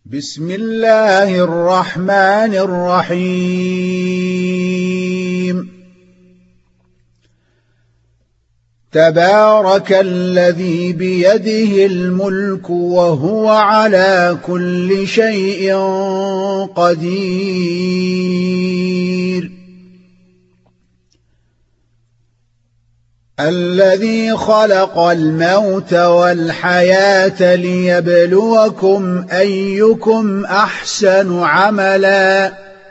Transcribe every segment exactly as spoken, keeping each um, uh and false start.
بسم الله الرحمن الرحيم. تبارك الذي بيده الملك وهو على كل شيء قدير. الذي خلق الموت والحياة ليبلوكم أيكم أحسن عملا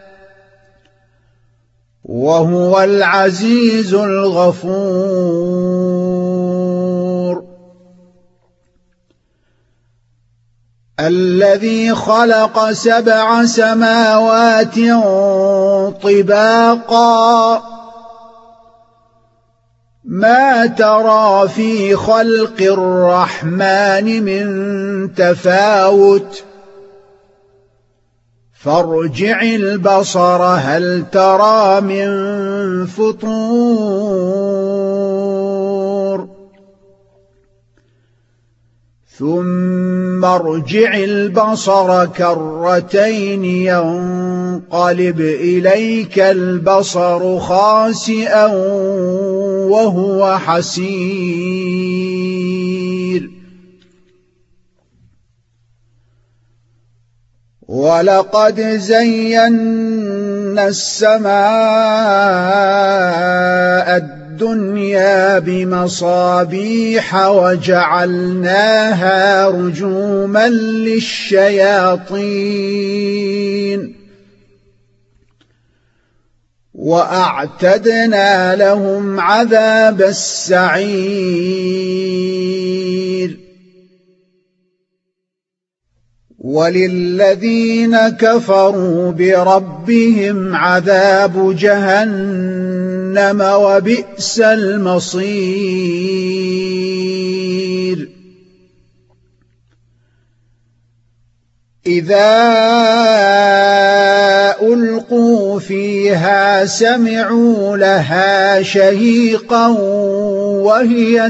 وهو العزيز الغفور. الذي خلق سبع سماوات طباقا ما ترى في خلق الرحمن من تفاوت فارجع البصر هل ترى من فطور ثم ارجع البصر كرتين ينقلب إليك البصر خاسئا وهو حسير. ولقد زينا السماء الدنيا بمصابيح وجعلناها رجوما للشياطين وأعتدنا لهم عذاب السعير. وللذين كفروا بربهم عذاب جهنم وبئس المصير. إذا ألقوا فيها سمعوا لها شهيقا وهي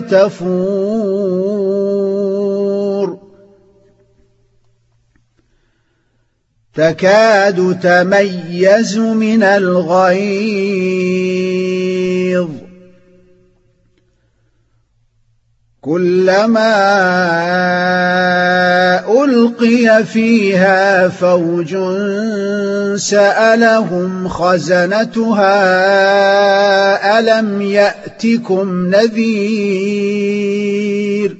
تفور تكاد تميز من الغيظ كلما ألقي فيها فوج سألهم خزنتها ألم يأتكم نذير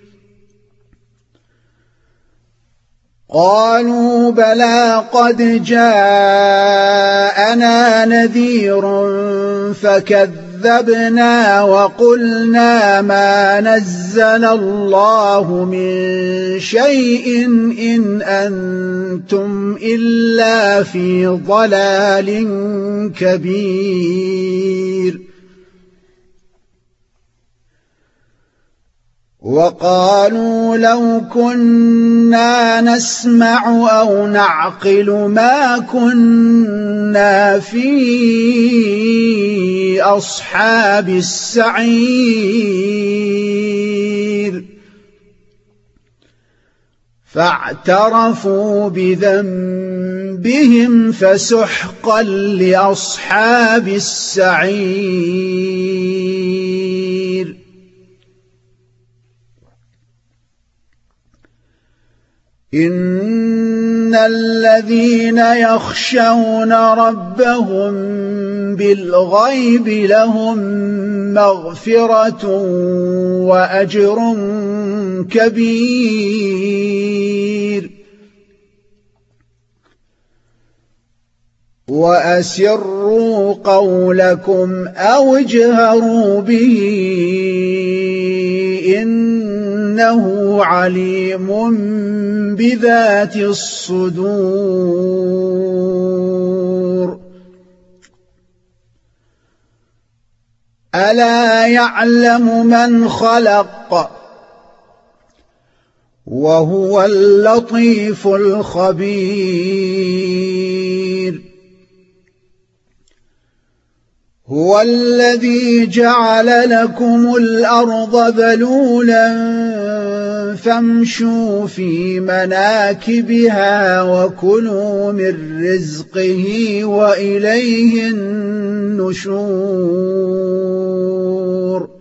قالوا بلى قد جاءنا نذير فكذبنا وقلنا ما نزل الله من شيء إن أنتم إلا في ضلال كبير. وقالوا لو كنا نسمع أو نعقل ما كنا في أصحاب السعير فاعترفوا بذنبهم فسحقا لأصحاب السعير. إن الذين يخشون ربهم بالغيب لهم مغفرة وأجر كبير. وأسروا قولكم أو اجهروا به إنه عليم بذات الصدور. ألا يعلم من خلق وهو اللطيف الخبير. هو الذي جعل لكم الأرض ذلولا فامشوا في مناكبها وكلوا من رزقه وإليه النشور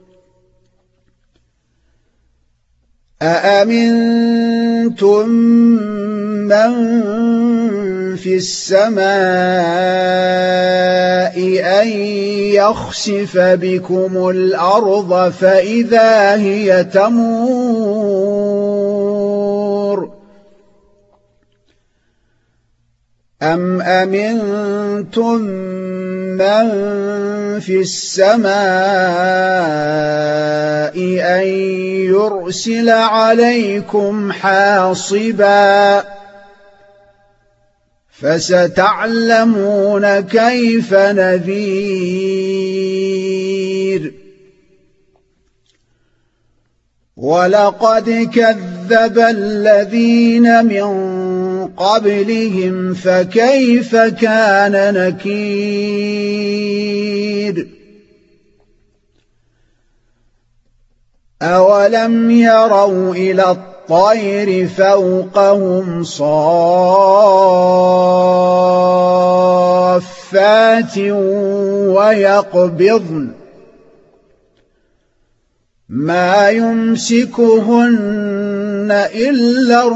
أأمنتم من في السماء أن يخسف بكم الأرض فإذا هي تمور أم أمنتم من في السماء أن يرسل عليكم حاصبا فستعلمون كيف نذير ولقد كذب الذين من قبلهم فكيف كان نكير أولم يروا إلى الطير فوقهم صافات ويقبضن ما يمسكهن إلا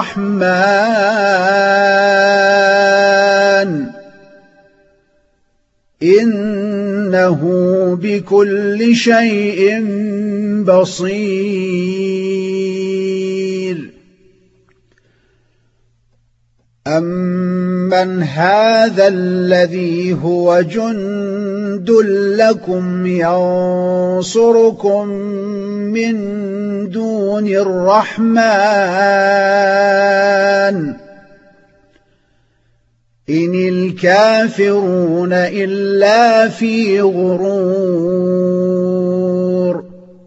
الرحمن إنه بكل شيء بصير أمن هذا الذي هو جند لكم ينصركم من دون الرحمن إن الكافرون إلا في غرور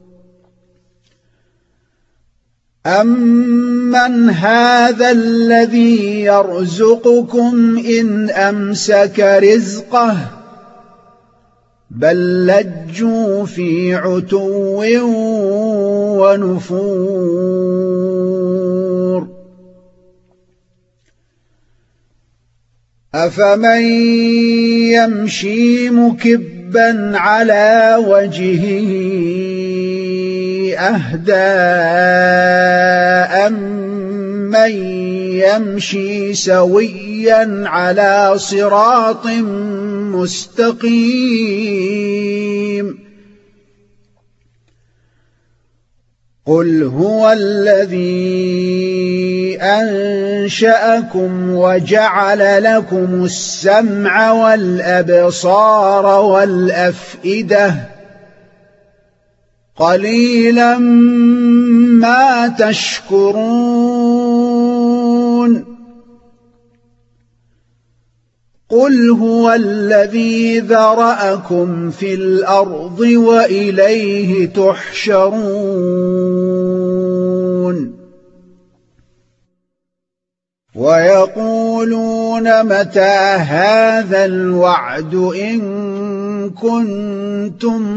أمن هذا الذي يرزقكم إن أمسك رزقه بل لجوا في عتو ونفور أفمن يمشي مكبا على وجهه أهدى أمن يمشي سويا على صراط مستقيم قل هو الذي أنشأكم وجعل لكم السمع والأبصار والأفئدة قليلا ما تشكرون قل هو الذي ذرأكم في الأرض وإليه تحشرون ويقولون متى هذا الوعد إن كنتم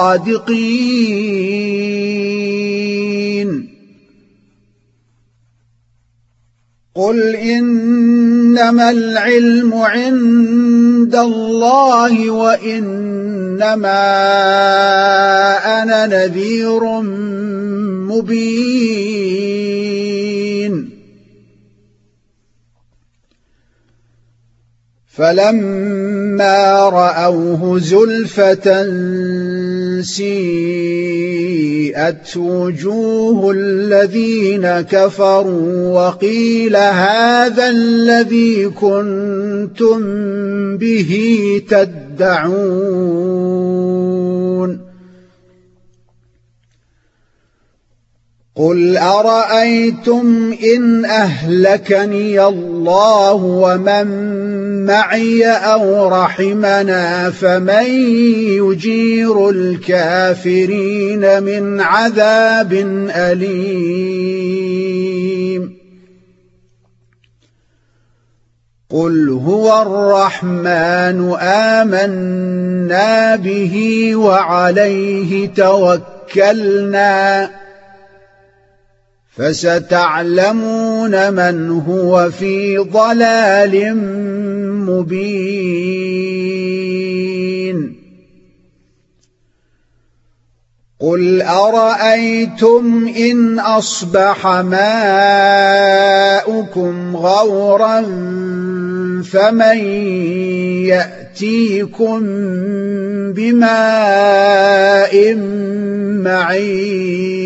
صادقين قل إنما العلم عند الله وإنما أنا نذير مبين فلما رأوه زلفة سيئت وجوه الذين كفروا وقيل هذا الذي كنتم به تدعون قل أرأيتم إن أهلكني الله ومن معي أو رحمنا فمن يجير الكافرين من عذاب أليم قل هو الرحمن آمنا به وعليه توكلنا فستعلمون من هو في ضلال مبين قل أرأيتم إن أصبح ماؤكم غورا فمن يأتيكم بماء معين